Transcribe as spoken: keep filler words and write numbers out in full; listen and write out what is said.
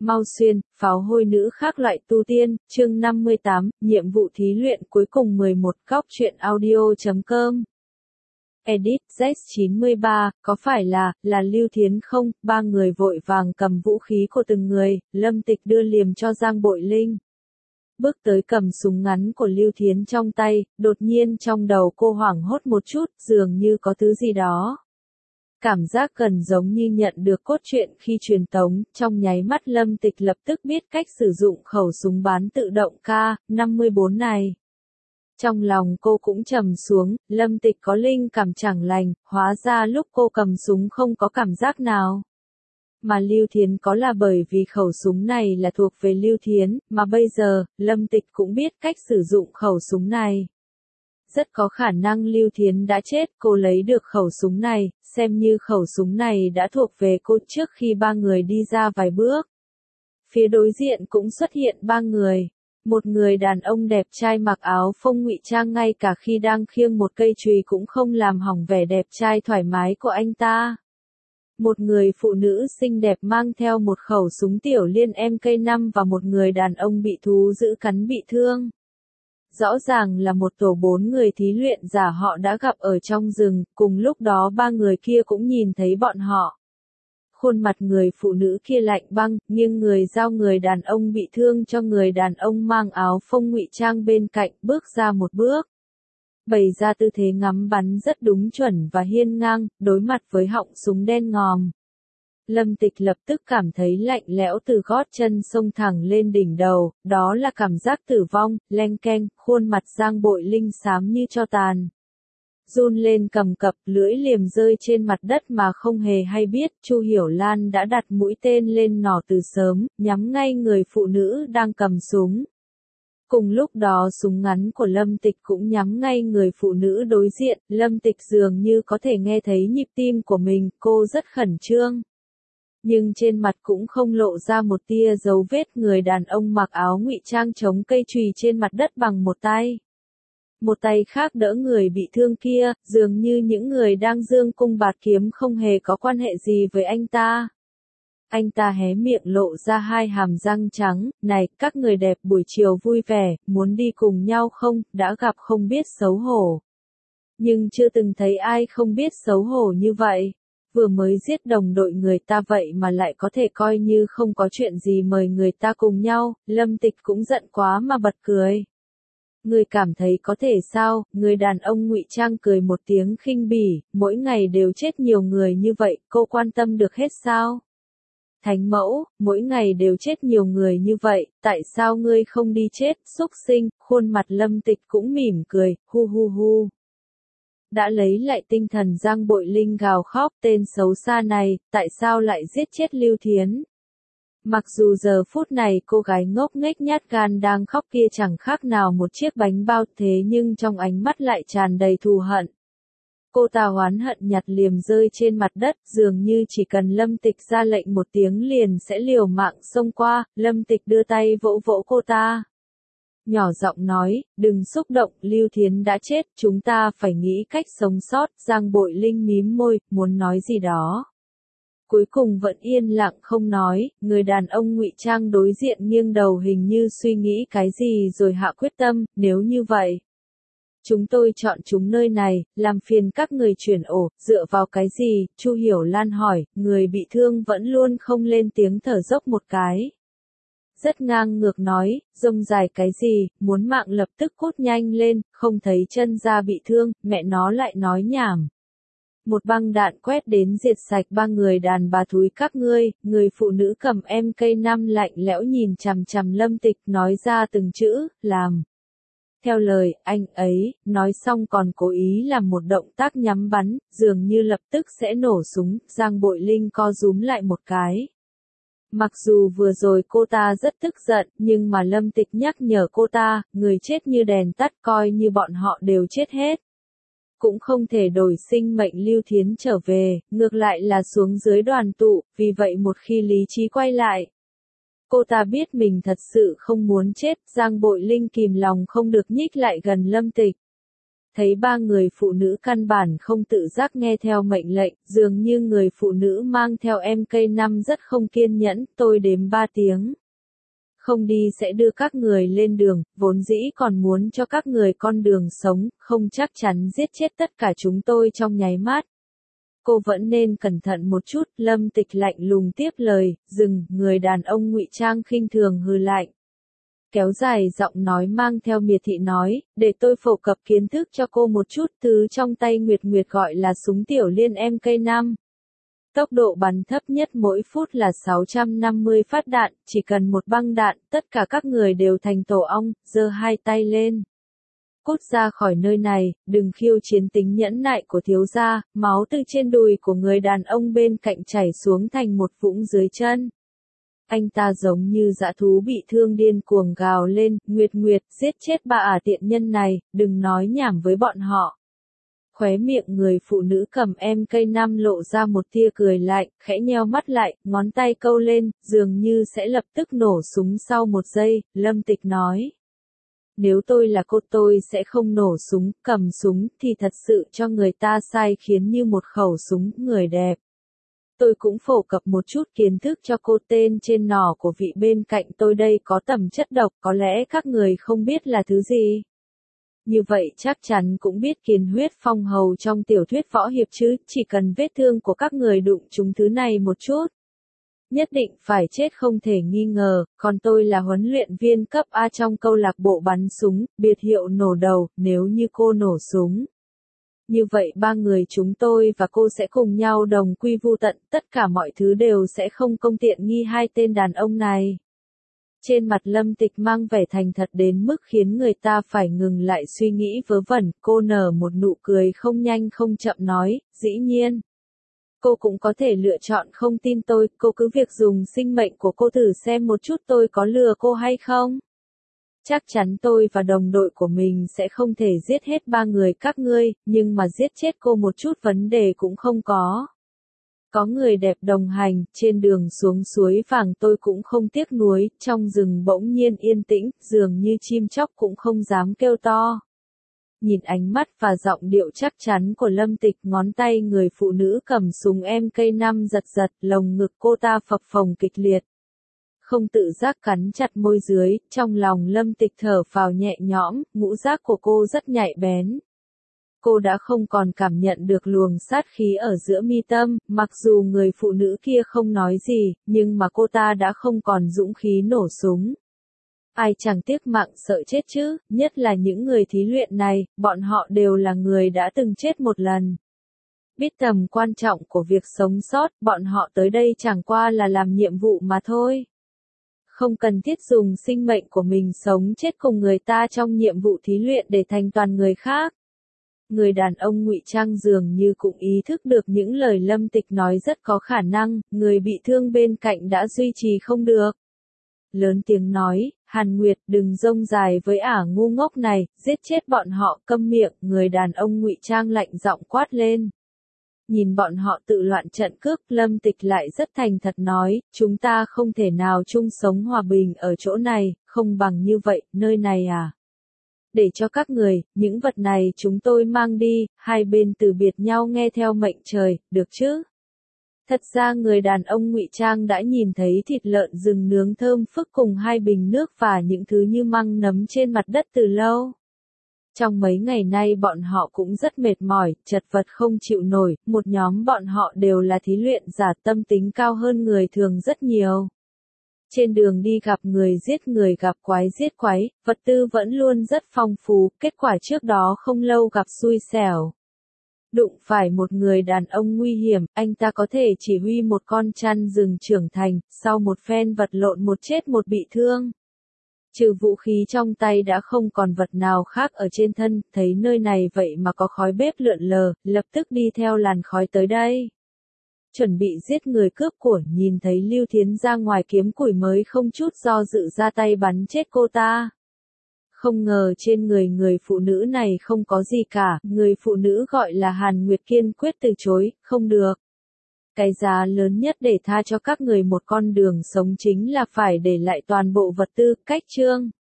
Mau Xuyên, pháo hôi nữ khác loại tu tiên, chương năm mươi tám, nhiệm vụ thí luyện cuối cùng mười một, góc truyện audio chấm com. Edit, Z chín mươi ba, có phải là, là Lưu Thiến không? Ba người vội vàng cầm vũ khí của từng người, Lâm Tịch đưa liềm cho Giang Bội Linh. Bước tới cầm súng ngắn của Lưu Thiến trong tay, đột nhiên trong đầu cô hoảng hốt một chút, dường như có thứ gì đó. Cảm giác gần giống như nhận được cốt truyện khi truyền tống, trong nháy mắt Lâm Tịch lập tức biết cách sử dụng khẩu súng bán tự động K năm mươi bốn này. Trong lòng cô cũng trầm xuống, Lâm Tịch có linh cảm chẳng lành, hóa ra lúc cô cầm súng không có cảm giác nào. Mà Lưu Thiến có là bởi vì khẩu súng này là thuộc về Lưu Thiến, mà bây giờ, Lâm Tịch cũng biết cách sử dụng khẩu súng này. Rất có khả năng Lưu Thiến đã chết, cô lấy được khẩu súng này, xem như khẩu súng này đã thuộc về cô trước khi ba người đi ra vài bước. Phía đối diện cũng xuất hiện ba người. Một người đàn ông đẹp trai mặc áo phông ngụy trang ngay cả khi đang khiêng một cây chùy cũng không làm hỏng vẻ đẹp trai thoải mái của anh ta. Một người phụ nữ xinh đẹp mang theo một khẩu súng tiểu liên M K năm và một người đàn ông bị thú dữ cắn bị thương. Rõ ràng là một tổ bốn người thí luyện giả họ đã gặp ở trong rừng, cùng lúc đó ba người kia cũng nhìn thấy bọn họ. Khuôn mặt người phụ nữ kia lạnh băng, nghiêng người giao người đàn ông bị thương cho người đàn ông mang áo phông ngụy trang bên cạnh, bước ra một bước. Bày ra tư thế ngắm bắn rất đúng chuẩn và hiên ngang, đối mặt với họng súng đen ngòm. Lâm Tịch lập tức cảm thấy lạnh lẽo từ gót chân xông thẳng lên đỉnh đầu, đó là cảm giác tử vong, leng keng, khuôn mặt Giang Bội Linh xám như tro tàn. Run lên cầm cập, lưỡi liềm rơi trên mặt đất mà không hề hay biết, Chu Hiểu Lan đã đặt mũi tên lên nỏ từ sớm, nhắm ngay người phụ nữ đang cầm súng. Cùng lúc đó súng ngắn của Lâm Tịch cũng nhắm ngay người phụ nữ đối diện, Lâm Tịch dường như có thể nghe thấy nhịp tim của mình, cô rất khẩn trương. Nhưng trên mặt cũng không lộ ra một tia dấu vết, người đàn ông mặc áo ngụy trang chống cây chùy trên mặt đất bằng một tay. Một tay khác đỡ người bị thương kia, dường như những người đang giương cung bạt kiếm không hề có quan hệ gì với anh ta. Anh ta hé miệng lộ ra hai hàm răng trắng, này, các người đẹp buổi chiều vui vẻ, muốn đi cùng nhau không, đã gặp không biết xấu hổ. Nhưng chưa từng thấy ai không biết xấu hổ như vậy. Vừa mới giết đồng đội người ta vậy mà lại có thể coi như không có chuyện gì mời người ta cùng nhau, Lâm Tịch cũng giận quá mà bật cười. Người cảm thấy có thể sao? Người đàn ông ngụy trang cười một tiếng khinh bỉ, mỗi ngày đều chết nhiều người như vậy, cô quan tâm được hết sao? Thánh mẫu, mỗi ngày đều chết nhiều người như vậy, tại sao ngươi không đi chết, xúc sinh? Khuôn mặt Lâm Tịch cũng mỉm cười, hu hu hu. Đã lấy lại tinh thần Giang Bội Linh gào khóc, tên xấu xa này, tại sao lại giết chết Lưu Thiến? Mặc dù giờ phút này cô gái ngốc nghếch nhát gan đang khóc kia chẳng khác nào một chiếc bánh bao, thế nhưng trong ánh mắt lại tràn đầy thù hận. Cô ta oán hận nhặt liềm rơi trên mặt đất, dường như chỉ cần Lâm Tịch ra lệnh một tiếng liền sẽ liều mạng xông qua, Lâm Tịch đưa tay vỗ vỗ cô ta. Nhỏ giọng nói, đừng xúc động, Lưu Thiến đã chết, chúng ta phải nghĩ cách sống sót, Giang Bội Linh mím môi, muốn nói gì đó. Cuối cùng vẫn yên lặng không nói, người đàn ông ngụy trang đối diện nghiêng đầu hình như suy nghĩ cái gì rồi hạ quyết tâm, nếu như vậy. Chúng tôi chọn chúng nơi này, làm phiền các người chuyển ổ, dựa vào cái gì, Chu Hiểu Lan hỏi, người bị thương vẫn luôn không lên tiếng thở dốc một cái. Rất ngang ngược nói, rông dài cái gì, muốn mạng lập tức cút nhanh lên, không thấy chân ra bị thương, mẹ nó lại nói nhảm. Một băng đạn quét đến diệt sạch ba người đàn bà thúi các ngươi, người phụ nữ cầm M K năm lạnh lẽo nhìn chằm chằm Lâm Tịch nói ra từng chữ, làm. Theo lời anh ấy, nói xong còn cố ý làm một động tác nhắm bắn, dường như lập tức sẽ nổ súng, Giang Bội Linh co rúm lại một cái. Mặc dù vừa rồi cô ta rất tức giận, nhưng mà Lâm Tịch nhắc nhở cô ta, người chết như đèn tắt coi như bọn họ đều chết hết. Cũng không thể đổi sinh mệnh Lưu Thiến trở về, ngược lại là xuống dưới đoàn tụ, vì vậy một khi lý trí quay lại. Cô ta biết mình thật sự không muốn chết, Giang Bội Linh kìm lòng không được nhích lại gần Lâm Tịch. thấy ba người phụ nữ căn bản không tự giác nghe theo mệnh lệnh, dường như người phụ nữ mang theo em cây năm rất không kiên nhẫn, tôi đếm ba tiếng. Không đi sẽ đưa các người lên đường, vốn dĩ còn muốn cho các người con đường sống, không chắc chắn giết chết tất cả chúng tôi trong nháy mắt. Cô vẫn nên cẩn thận một chút, Lâm Tịch lạnh lùng tiếp lời, dừng, người đàn ông ngụy trang khinh thường hừ lạnh. Kéo dài giọng nói mang theo miệt thị nói, để tôi phổ cập kiến thức cho cô một chút, thứ trong tay Nguyệt Nguyệt gọi là súng tiểu liên em cây năm. Tốc độ bắn thấp nhất mỗi phút là sáu trăm năm mươi phát đạn, chỉ cần một băng đạn, tất cả các người đều thành tổ ong, giơ hai tay lên. Cút ra khỏi nơi này, đừng khiêu chiến tính nhẫn nại của thiếu gia, máu từ trên đùi của người đàn ông bên cạnh chảy xuống thành một vũng dưới chân. Anh ta giống như dã thú bị thương điên cuồng gào lên, Nguyệt Nguyệt, giết chết bà ả tiện nhân này, đừng nói nhảm với bọn họ. Khóe miệng người phụ nữ cầm em cây năm lộ ra một tia cười lạnh, khẽ nheo mắt lại, ngón tay câu lên, dường như sẽ lập tức nổ súng sau một giây, Lâm Tịch nói. Nếu tôi là cô tôi sẽ không nổ súng, cầm súng thì thật sự cho người ta sai khiến như một khẩu súng, người đẹp. Tôi cũng phổ cập một chút kiến thức cho cô, tên trên nỏ của vị bên cạnh tôi đây có tầm chất độc, có lẽ các người không biết là thứ gì. Như vậy chắc chắn cũng biết kiến huyết phong hầu trong tiểu thuyết võ hiệp chứ, chỉ cần vết thương của các người đụng trúng thứ này một chút. Nhất định phải chết không thể nghi ngờ, còn tôi là huấn luyện viên cấp A trong câu lạc bộ bắn súng, biệt hiệu nổ đầu, nếu như cô nổ súng. Như vậy ba người chúng tôi và cô sẽ cùng nhau đồng quy vu tận, tất cả mọi thứ đều sẽ không công tiện nghi hai tên đàn ông này. Trên mặt Lâm Tịch mang vẻ thành thật đến mức khiến người ta phải ngừng lại suy nghĩ vớ vẩn, cô nở một nụ cười không nhanh không chậm nói, dĩ nhiên. Cô cũng có thể lựa chọn không tin tôi, cô cứ việc dùng sinh mệnh của cô thử xem một chút tôi có lừa cô hay không. Chắc chắn tôi và đồng đội của mình sẽ không thể giết hết ba người các ngươi, nhưng mà giết chết cô một chút vấn đề cũng không có. Có người đẹp đồng hành, trên đường xuống suối vàng tôi cũng không tiếc nuối, trong rừng bỗng nhiên yên tĩnh, dường như chim chóc cũng không dám kêu to. Nhìn ánh mắt và giọng điệu chắc chắn của Lâm Tịch, ngón tay người phụ nữ cầm súng em cây năm giật giật, lồng ngực cô ta phập phồng kịch liệt. Không tự giác cắn chặt môi dưới, trong lòng Lâm Tịch thở phào nhẹ nhõm, ngũ giác của cô rất nhạy bén. Cô đã không còn cảm nhận được luồng sát khí ở giữa mi tâm, mặc dù người phụ nữ kia không nói gì, nhưng mà cô ta đã không còn dũng khí nổ súng. Ai chẳng tiếc mạng sợ chết chứ, nhất là những người thí luyện này, bọn họ đều là người đã từng chết một lần. Biết tầm quan trọng của việc sống sót, bọn họ tới đây chẳng qua là làm nhiệm vụ mà thôi. Không cần thiết dùng sinh mệnh của mình sống chết cùng người ta trong nhiệm vụ thí luyện để thành toàn người khác. Người đàn ông ngụy trang dường như cũng ý thức được những lời Lâm Tịch nói rất có khả năng, người bị thương bên cạnh đã duy trì không được. Lớn tiếng nói, Hàn Nguyệt đừng rông dài với ả ngu ngốc này, giết chết bọn họ, câm miệng, người đàn ông ngụy trang lạnh giọng quát lên. Nhìn bọn họ tự loạn trận cước, Lâm Tịch lại rất thành thật nói, chúng ta không thể nào chung sống hòa bình ở chỗ này, không bằng như vậy, nơi này à. Để cho các người, những vật này chúng tôi mang đi, hai bên từ biệt nhau nghe theo mệnh trời, được chứ? Thật ra người đàn ông ngụy trang đã nhìn thấy thịt lợn rừng nướng thơm phức cùng hai bình nước và những thứ như măng nấm trên mặt đất từ lâu. Trong mấy ngày nay bọn họ cũng rất mệt mỏi, chật vật không chịu nổi, một nhóm bọn họ đều là thí luyện giả tâm tính cao hơn người thường rất nhiều. Trên đường đi gặp người giết người gặp quái giết quái, vật tư vẫn luôn rất phong phú, kết quả trước đó không lâu gặp xui xẻo. Đụng phải một người đàn ông nguy hiểm, anh ta có thể chỉ huy một con chăn rừng trưởng thành, sau một phen vật lộn một chết một bị thương. Trừ vũ khí trong tay đã không còn vật nào khác ở trên thân, thấy nơi này vậy mà có khói bếp lượn lờ, lập tức đi theo làn khói tới đây. Chuẩn bị giết người cướp của, nhìn thấy Lưu Thiến ra ngoài kiếm củi mới không chút do dự ra tay bắn chết cô ta. Không ngờ trên người người phụ nữ này không có gì cả, người phụ nữ gọi là Hàn Nguyệt kiên quyết từ chối, không được. Cái giá lớn nhất để tha cho các người một con đường sống chính là phải để lại toàn bộ vật tư, cách chương.